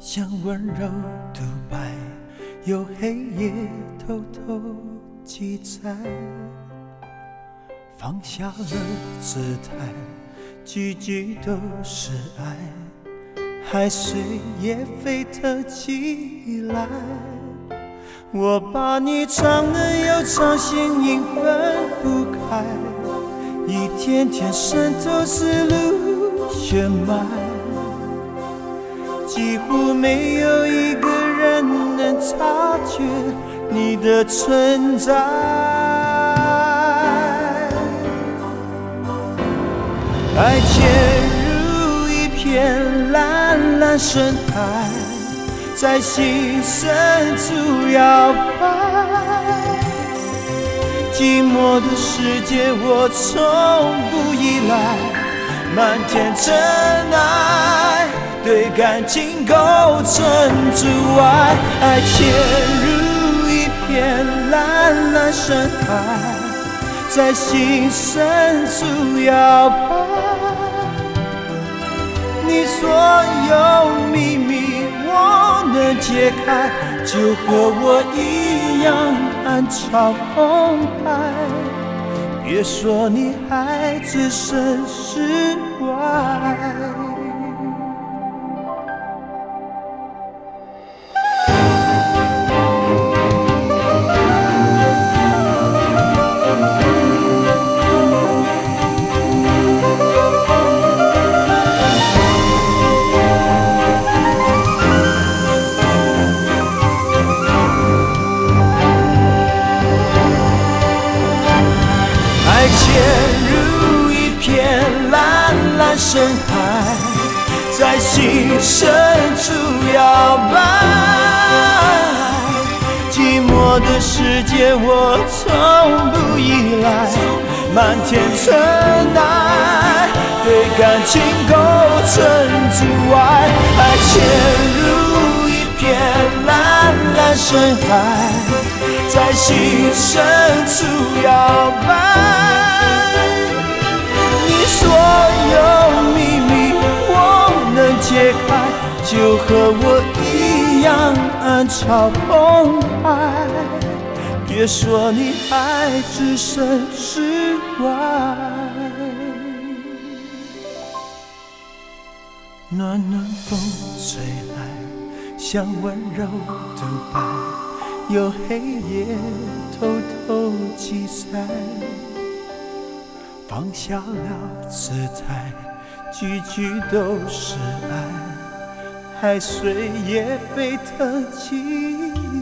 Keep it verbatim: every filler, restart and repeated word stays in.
像温柔独白，有黑夜偷偷记载，放下了姿态，句句都是爱，海水也沸腾起来。我把你唱得又唱，心影分不开，一天天渗透思路血脉，几乎没有一个人能察觉你的存在。爱潜入一片蓝蓝深海，在心深处摇摆，寂寞的世界我从不依赖，漫天尘埃对感情构成阻碍。爱潜入一片蓝蓝深海，在心深处摇摆，你所有秘密我能解开，就和我一样暗潮澎湃。别说你还置身事外，潜入一片蓝蓝深海，在心深处摇摆，寂寞的世界我从不依赖，漫天尘埃对感情构成阻碍。爱潜入一片蓝蓝深海，在心深处摇摆，你所有秘密我能解开，就和我一样暗潮澎湃。别说你还置身事外，暖暖风吹来，像温柔独白，有黑夜偷偷记载，放下了姿态，句句都是爱，海水也沸腾起